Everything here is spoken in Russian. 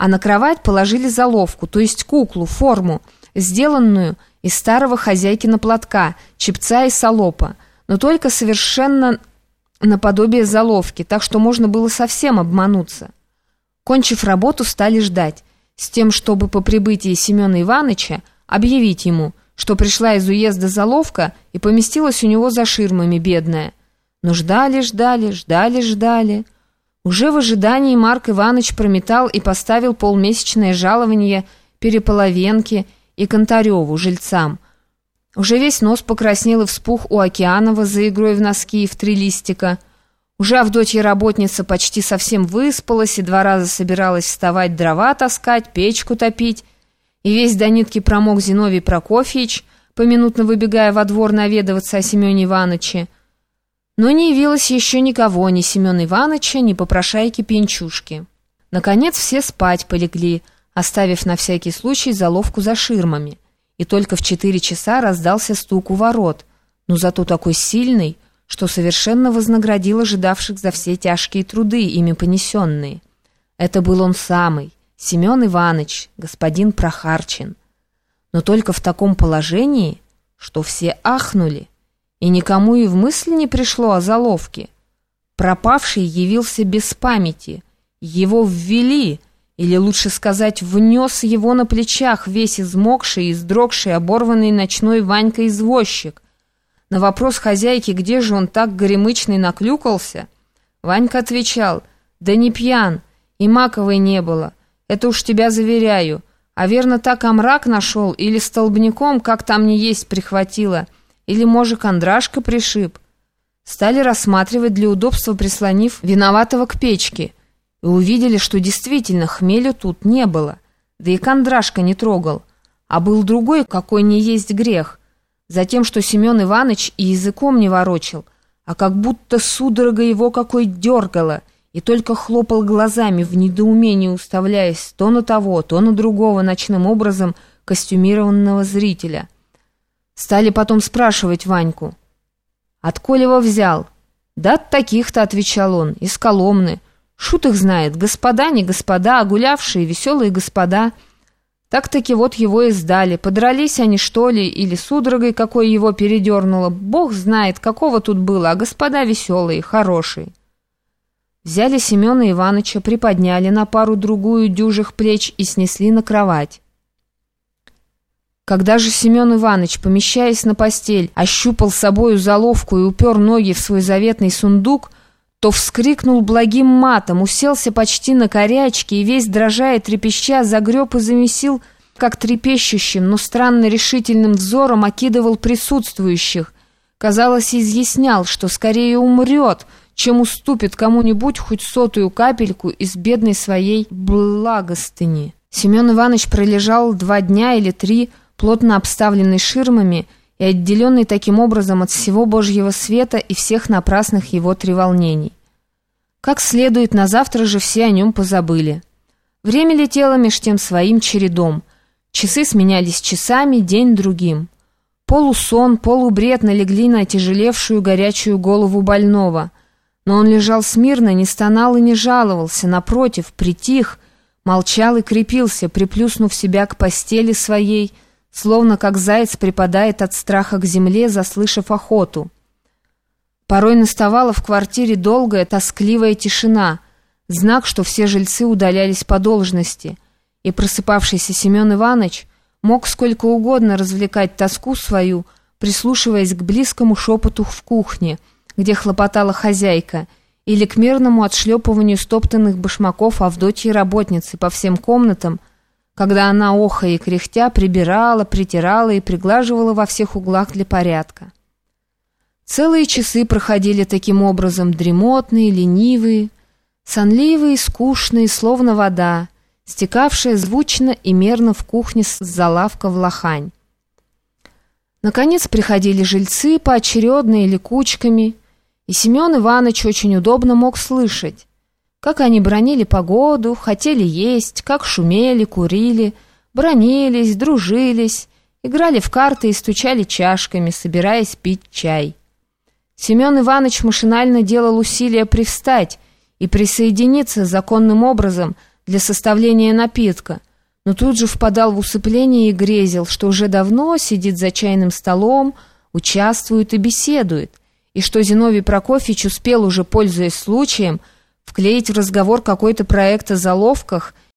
а на кровать положили заловку, то есть куклу, форму, сделанную из старого хозяйкина платка, чепца и салопа, но только совершенно наподобие заловки, так что можно было совсем обмануться. Кончив работу, стали ждать, с тем, чтобы по прибытии Семена Иваныча объявить ему, что пришла из уезда заловка и поместилась у него за ширмами бедная. Но ждали. Уже в ожидании Марк Иваныч прометал и поставил полмесячное жалование Переполовенке и Контареву, жильцам. Уже весь нос покраснел и вспух у Океанова за игрой в носки и в 3 листика. Уже Авдотья работница почти совсем выспалась и 2 раза собиралась вставать дрова таскать, печку топить. И весь до нитки промок Зиновий Прокофьевич, поминутно выбегая во двор наведываться о Семене Иваныче. Но не явилось еще никого, ни Семена Иваныча, ни попрошайки Пьянчушки. Наконец все спать полегли, оставив на всякий случай заловку за ширмами. И только в 4 часа раздался стук у ворот, но зато такой сильный, что совершенно вознаградил ожидавших за все тяжкие труды, ими понесенные. Это был он самый, Семен Иваныч, господин Прохарчин. Но только в таком положении, что все ахнули, и никому и в мысль не пришло о заловке. Пропавший явился без памяти, его ввели, или лучше сказать, внес его на плечах весь измокший, издрогший, оборванный ночной Ванька-извозчик. На вопрос хозяйки, где же он так горемычный наклюкался, Ванька отвечал: «Да не пьян, и маковой не было, это уж тебя заверяю, а верно так омрак нашел, или столбняком, как там не есть, прихватило, или, может, кондрашка пришиб». Стали рассматривать для удобства, прислонив виноватого к печке, и увидели, что действительно хмелю тут не было, да и кондрашка не трогал, а был другой, какой не есть грех, затем, что Семен Иваныч и языком не ворочил, а как будто судорога его какой дергала, и только хлопал глазами в недоумении, уставляясь то на того, то на другого ночным образом костюмированного зрителя. Стали потом спрашивать Ваньку: «Отколе его взял?» «Да от таких-то», — отвечал он, — «из Коломны. Шут их знает, господа, не господа, а гулявшие, веселые господа. Так-таки вот его и сдали. Подрались они, что ли, или судорогой какой его передернуло. Бог знает, какого тут было, а господа веселые, хорошие». Взяли Семена Иваныча, приподняли на пару-другую дюжих плеч и снесли на кровать. Когда же Семен Иваныч, помещаясь на постель, ощупал собою заловку и упер ноги в свой заветный сундук, то вскрикнул благим матом, уселся почти на корячки и весь дрожа и трепеща загреб и замесил, как трепещущим, но странно решительным взором окидывал присутствующих. Казалось, изъяснял, что скорее умрет, чем уступит кому-нибудь хоть 100-ю капельку из бедной своей благостыни. Семен Иваныч пролежал 2 дня или 3, плотно обставленный ширмами и отделенный таким образом от всего Божьего света и всех напрасных его треволнений. Как следует, на завтра же все о нем позабыли. Время летело меж тем своим чередом. Часы сменялись часами, день другим. Полусон, полубред налегли на отяжелевшую горячую голову больного. Но он лежал смирно, не стонал и не жаловался, напротив, притих, молчал и крепился, приплюснув себя к постели своей, словно как заяц припадает от страха к земле, заслышав охоту. Порой наставала в квартире долгая, тоскливая тишина, знак, что все жильцы удалялись по должности, и просыпавшийся Семен Иваныч мог сколько угодно развлекать тоску свою, прислушиваясь к близкому шепоту в кухне, где хлопотала хозяйка, или к мерному отшлепыванию стоптанных башмаков Авдотьи работницы по всем комнатам, когда она, охая и кряхтя, прибирала, притирала и приглаживала во всех углах для порядка. Целые часы проходили таким образом, дремотные, ленивые, сонливые, скучные, словно вода, стекавшая звучно и мерно в кухне с залавка в лохань. Наконец приходили жильцы поочередно или кучками, и Семен Иваныч очень удобно мог слышать, как они бранили погоду, хотели есть, как шумели, курили, бранились, дружились, играли в карты и стучали чашками, собираясь пить чай. Семен Иваныч машинально делал усилия привстать и присоединиться законным образом для составления напитка, но тут же впадал в усыпление и грезил, что уже давно сидит за чайным столом, участвует и беседует, и что Зиновий Прокофьевич успел уже, пользуясь случаем, вклеить в разговор какой-то проект о заловках